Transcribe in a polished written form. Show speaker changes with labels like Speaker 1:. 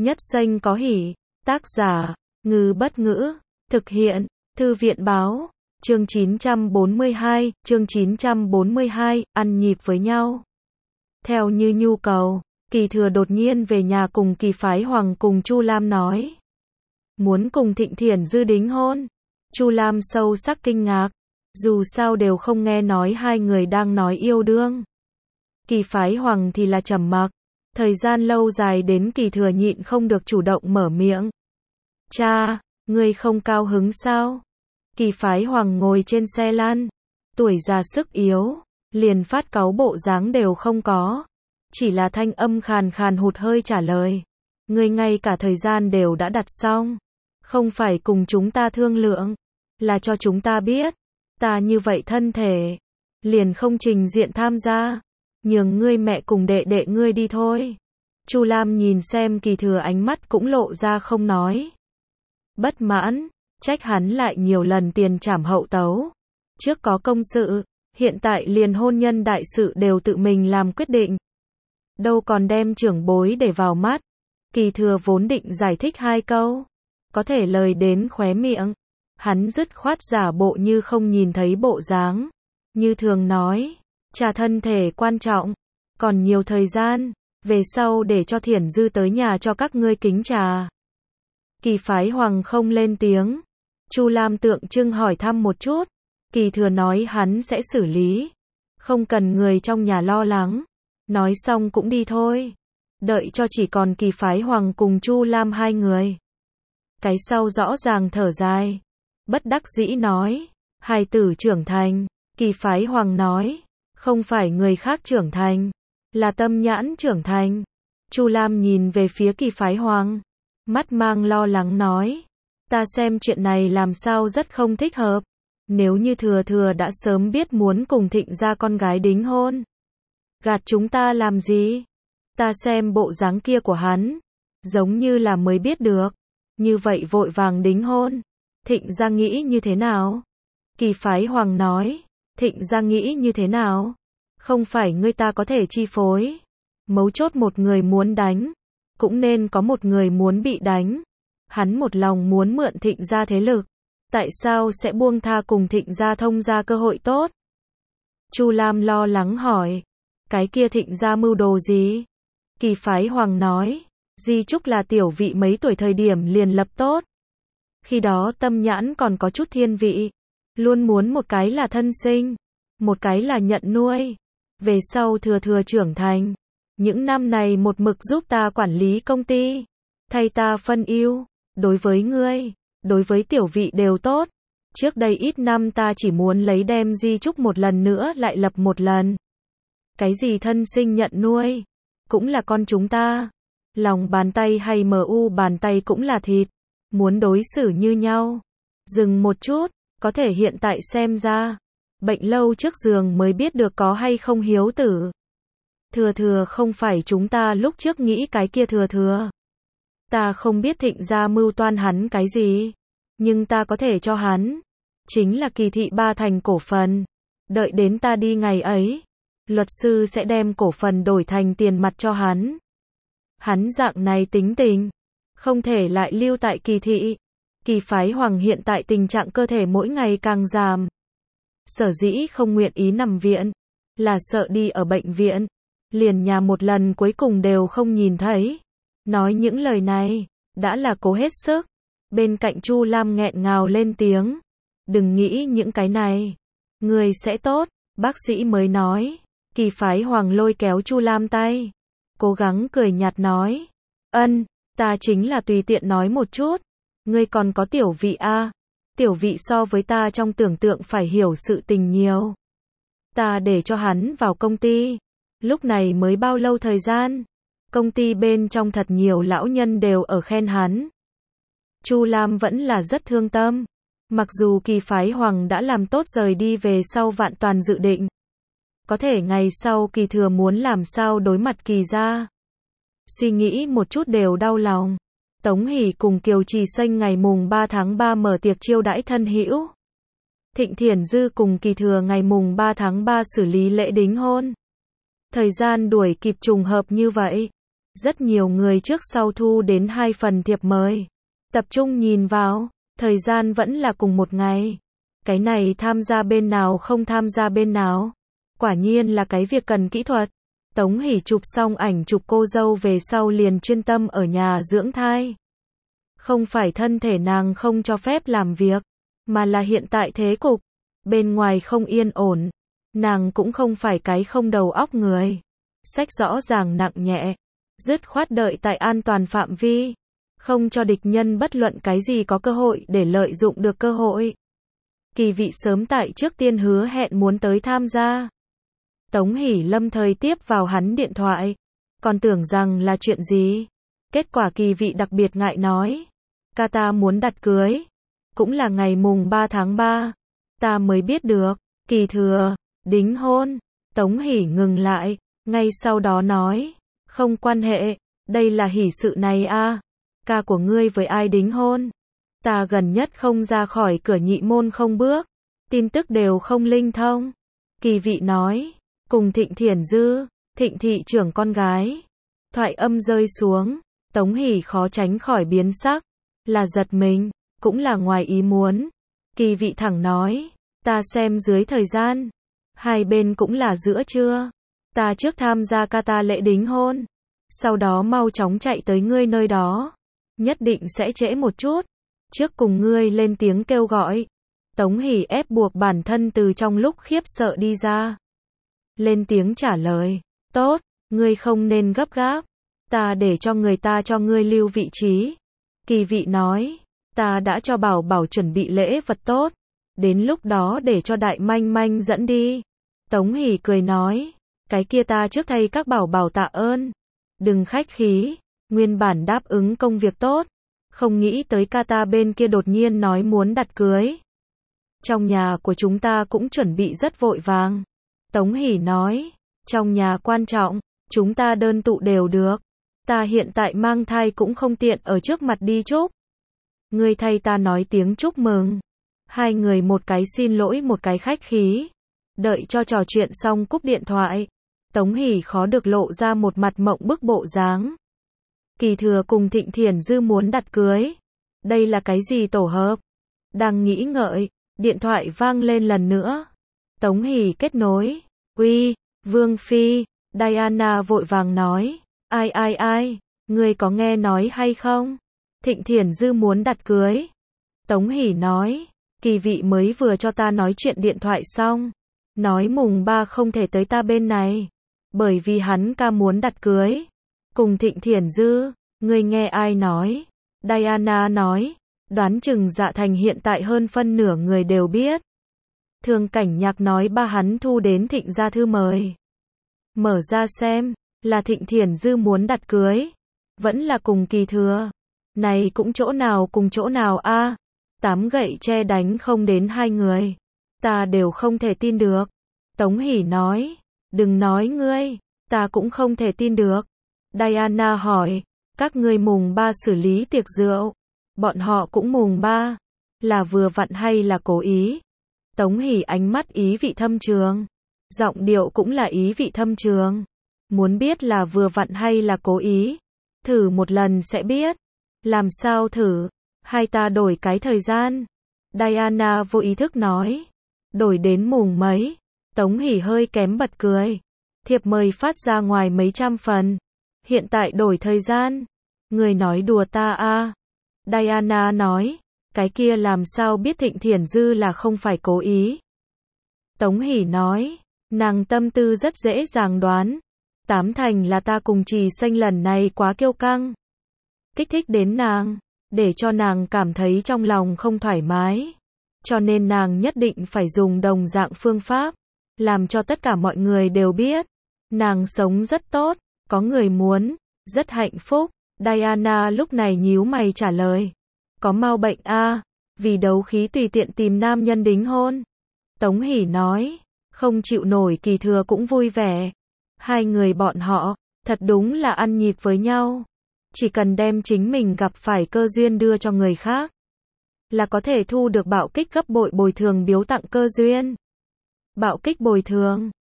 Speaker 1: Nhất danh có hỷ. Tác giả, Ngư Bất Ngữ. Thực hiện, Thư viện Báo. Chương 942, ăn nhịp với nhau. Theo như nhu cầu, Kỳ Thừa đột nhiên về nhà cùng Kỳ Phái Hoàng cùng Chu Lam nói. Muốn cùng Thịnh Thiển Dư đính hôn. Chu Lam sâu sắc kinh ngạc. Dù sao đều không nghe nói hai người đang nói yêu đương. Kỳ Phái Hoàng thì là trầm mặc. Thời gian lâu dài đến Kỳ Thừa nhịn không được chủ động mở miệng. Cha, ngươi không cao hứng sao? Kỳ Phái Hoàng ngồi trên xe lăn. Tuổi già sức yếu. Liền phát cáu bộ dáng đều không có. Chỉ là thanh âm khàn khàn hụt hơi trả lời. Ngươi ngay cả thời gian đều đã đặt xong. Không phải cùng chúng ta thương lượng. Là cho chúng ta biết. Ta như vậy thân thể. Liền không trình diện tham gia. Nhường ngươi mẹ cùng đệ đệ ngươi đi thôi. Chu Lam nhìn xem Kỳ Thừa ánh mắt cũng lộ ra không nói. Bất mãn, trách hắn lại nhiều lần tiền trảm hậu tấu. Trước có công sự, hiện tại liền hôn nhân đại sự đều tự mình làm quyết định. Đâu còn đem trưởng bối để vào mắt. Kỳ Thừa vốn định giải thích hai câu. Có thể lời đến khóe miệng. Hắn dứt khoát giả bộ như không nhìn thấy bộ dáng. Như thường nói. Trà thân thể quan trọng. Còn nhiều thời gian. Về sau để cho Thiển Dư tới nhà cho các ngươi kính trà. Kỳ Phái Hoàng không lên tiếng. Chu Lam tượng trưng hỏi thăm một chút. Kỳ Thừa nói hắn sẽ xử lý. Không cần người trong nhà lo lắng. Nói xong cũng đi thôi. Đợi cho chỉ còn Kỳ Phái Hoàng cùng Chu Lam hai người. Cái sau rõ ràng thở dài. Bất đắc dĩ nói. Hài tử trưởng thành. Kỳ Phái Hoàng nói. Không phải người khác trưởng thành. Là tâm nhãn trưởng thành. Chu Lam nhìn về phía Kỳ Phái Hoàng. Mắt mang lo lắng nói. Ta xem chuyện này làm sao rất không thích hợp. Nếu như Thừa đã sớm biết muốn cùng Thịnh gia con gái đính hôn. Gạt chúng ta làm gì? Ta xem bộ dáng kia của hắn. Giống như là mới biết được. Như vậy vội vàng đính hôn. Thịnh gia nghĩ như thế nào? Kỳ Phái Hoàng nói. Thịnh gia nghĩ như thế nào? Không phải ngươi ta có thể chi phối. Mấu chốt một người muốn đánh. Cũng nên có một người muốn bị đánh. Hắn một lòng muốn mượn Thịnh gia thế lực. Tại sao sẽ buông tha cùng Thịnh gia thông gia cơ hội tốt? Chu Lam lo lắng hỏi. Cái kia Thịnh gia mưu đồ gì? Kỳ Phái Hoàng nói. Di chúc là tiểu vị mấy tuổi thời điểm liền lập tốt. Khi đó tâm nhãn còn có chút thiên vị. Luôn muốn một cái là thân sinh. Một cái là nhận nuôi. Về sau Thừa trưởng thành. Những năm này một mực giúp ta quản lý công ty. Thay ta phân ưu. Đối với ngươi. Đối với tiểu vị đều tốt. Trước đây ít năm ta chỉ muốn lấy đem di chúc một lần nữa lại lập một lần. Cái gì thân sinh nhận nuôi. Cũng là con chúng ta. Lòng bàn tay hay mu bàn tay cũng là thịt. Muốn đối xử như nhau. Dừng một chút. Có thể hiện tại xem ra. Bệnh lâu trước giường mới biết được có hay không hiếu tử. Thừa không phải chúng ta lúc trước nghĩ cái kia Thừa. Ta không biết Thịnh gia mưu toan hắn cái gì. Nhưng ta có thể cho hắn. Chính là Kỳ thị 3 thành cổ phần. Đợi đến ta đi ngày ấy. Luật sư sẽ đem cổ phần đổi thành tiền mặt cho hắn. Hắn dạng này tính tình. Không thể lại lưu tại Kỳ thị. Kỳ Phái Hoàng hiện tại tình trạng cơ thể mỗi ngày càng giảm. Sở dĩ không nguyện ý nằm viện. Là sợ đi ở bệnh viện. Liền nhà một lần cuối cùng đều không nhìn thấy. Nói những lời này. Đã là cố hết sức. Bên cạnh Chu Lam nghẹn ngào lên tiếng. Đừng nghĩ những cái này. Người sẽ tốt. Bác sĩ mới nói. Kỳ Phái Hoàng lôi kéo Chu Lam tay. Cố gắng cười nhạt nói. Ân, ta chính là tùy tiện nói một chút. Ngươi còn có tiểu vị a. Tiểu vị so với ta trong tưởng tượng phải hiểu sự tình nhiều. Ta để cho hắn vào công ty. Lúc này mới bao lâu thời gian. Công ty bên trong thật nhiều lão nhân đều ở khen hắn. Chu Lam vẫn là rất thương tâm. Mặc dù Kỳ Phái Hoàng đã làm tốt rời đi về sau vạn toàn dự định. Có thể ngày sau Kỳ Thừa muốn làm sao đối mặt Kỳ gia. Suy nghĩ một chút đều đau lòng. Tống Hỷ cùng Kiều Trì Xanh ngày mùng 3 tháng 3 mở tiệc chiêu đãi thân hữu. Thịnh Thiển Dư cùng Kỳ Thừa ngày mùng 3 tháng 3 xử lý lễ đính hôn. Thời gian đuổi kịp trùng hợp như vậy. Rất nhiều người trước sau thu đến 2 phần thiệp mời. Tập trung nhìn vào, thời gian vẫn là cùng một ngày. Cái này tham gia bên nào không tham gia bên nào. Quả nhiên là cái việc cần kỹ thuật. Tống Hỷ chụp xong ảnh chụp cô dâu về sau liền chuyên tâm ở nhà dưỡng thai. Không phải thân thể nàng không cho phép làm việc, mà là hiện tại thế cục. Bên ngoài không yên ổn. Nàng cũng không phải cái không đầu óc người. Sách rõ ràng nặng nhẹ. Dứt khoát đợi tại an toàn phạm vi. Không cho địch nhân bất luận cái gì có cơ hội để lợi dụng được cơ hội. Kỳ vị sớm tại trước tiên hứa hẹn muốn tới tham gia. Tống Hỷ lâm thời tiếp vào hắn điện thoại. Còn tưởng rằng là chuyện gì. Kết quả kỳ vị đặc biệt ngại nói. Ca ta muốn đặt cưới. Cũng là ngày mùng 3 tháng 3. Ta mới biết được. Kỳ thừa. Đính hôn. Tống Hỷ ngừng lại. Ngay sau đó nói. Không quan hệ. Đây là hỷ sự này a. Ca của ngươi với ai đính hôn. Ta gần nhất không ra khỏi cửa nhị môn không bước. Tin tức đều không linh thông. Kỳ vị nói. Cùng Thịnh Thiển Dư. Thịnh thị trưởng con gái. Thoại âm rơi xuống. Tống Hỷ khó tránh khỏi biến sắc. Là giật mình. Cũng là ngoài ý muốn. Kỳ vị thẳng nói. Ta xem dưới thời gian. Hai bên cũng là giữa trưa. Ta trước tham gia ca ta lễ đính hôn. Sau đó mau chóng chạy tới ngươi nơi đó. Nhất định sẽ trễ một chút. Trước cùng ngươi lên tiếng kêu gọi. Tống Hỷ ép buộc bản thân từ trong lúc khiếp sợ đi ra. Lên tiếng trả lời. Tốt, ngươi không nên gấp gáp. Ta để cho người ta cho ngươi lưu vị trí. Kỳ vị nói. Ta đã cho Bảo Bảo chuẩn bị lễ vật tốt. Đến lúc đó để cho Đại Manh Manh dẫn đi. Tống Hỷ cười nói. Cái kia ta trước thay các Bảo Bảo tạ ơn. Đừng khách khí. Nguyên bản đáp ứng công việc tốt. Không nghĩ tới ca ta bên kia đột nhiên nói muốn đặt cưới. Trong nhà của chúng ta cũng chuẩn bị rất vội vàng. Tống Hỷ nói. Trong nhà quan trọng. Chúng ta đơn tụ đều được. Ta hiện tại mang thai cũng không tiện ở trước mặt đi chúc. Ngươi thay ta nói tiếng chúc mừng. Hai người một cái xin lỗi một cái khách khí. Đợi cho trò chuyện xong cúp điện thoại. Tống Hỷ khó được lộ ra một mặt mộng bức bộ dáng. Kỳ thừa cùng Thịnh Thiển Dư muốn đặt cưới. Đây là cái gì tổ hợp? Đang nghĩ ngợi, điện thoại vang lên lần nữa. Tống Hỷ kết nối. Uy, Vương Phi. Diana vội vàng nói. Ai, ngươi có nghe nói hay không? Thịnh Thiển Dư muốn đặt cưới. Tống Hỷ nói. Kỳ vị mới vừa cho ta nói chuyện điện thoại xong. Nói mùng 3 không thể tới ta bên này. Bởi vì hắn ca muốn đặt cưới. Cùng Thịnh Thiển Dư. Ngươi nghe ai nói? Diana nói. Đoán chừng Dạ Thành hiện tại hơn phân nửa người đều biết. Thường Cảnh Nhạc nói ba hắn thu đến Thịnh gia thư mời. Mở ra xem. Là Thịnh Thiển Dư muốn đặt cưới. Vẫn là cùng Kỳ thừa. Này cũng chỗ nào cùng chỗ nào a? 8 gậy tre đánh không đến 2 người. Ta đều không thể tin được. Tống Hỷ nói. Đừng nói ngươi. Ta cũng không thể tin được. Diana hỏi. Các ngươi mùng 3 xử lý tiệc rượu. Bọn họ cũng mùng 3. Là vừa vặn hay là cố ý? Tống Hỷ ánh mắt ý vị thâm trường. Giọng điệu cũng là ý vị thâm trường. Muốn biết là vừa vặn hay là cố ý? Thử một lần sẽ biết. Làm sao thử? Hai ta đổi cái thời gian. Diana vô ý thức nói. Đổi đến mùng mấy? Tống Hỷ hơi kém bật cười. Thiệp mời phát ra ngoài mấy trăm phần. Hiện tại đổi thời gian. Người nói đùa ta a? Diana nói. Cái kia làm sao biết Thịnh Thiển Dư là không phải cố ý? Tống Hỷ nói. Nàng tâm tư rất dễ dàng đoán. 8 thành là ta cùng Trì Xanh lần này quá kiêu căng. Kích thích đến nàng. Để cho nàng cảm thấy trong lòng không thoải mái. Cho nên nàng nhất định phải dùng đồng dạng phương pháp. Làm cho tất cả mọi người đều biết. Nàng sống rất tốt. Có người muốn. Rất hạnh phúc. Diana lúc này nhíu mày trả lời. Có mau bệnh a? Vì đấu khí tùy tiện tìm nam nhân đính hôn. Tống Hỷ nói. Không chịu nổi Kỳ thừa cũng vui vẻ. Hai người bọn họ. Thật đúng là ăn nhịp với nhau. Chỉ cần đem chính mình gặp phải cơ duyên đưa cho người khác. Là có thể thu được bạo kích gấp bội bồi thường biếu tặng cơ duyên. Bạo kích bồi thường.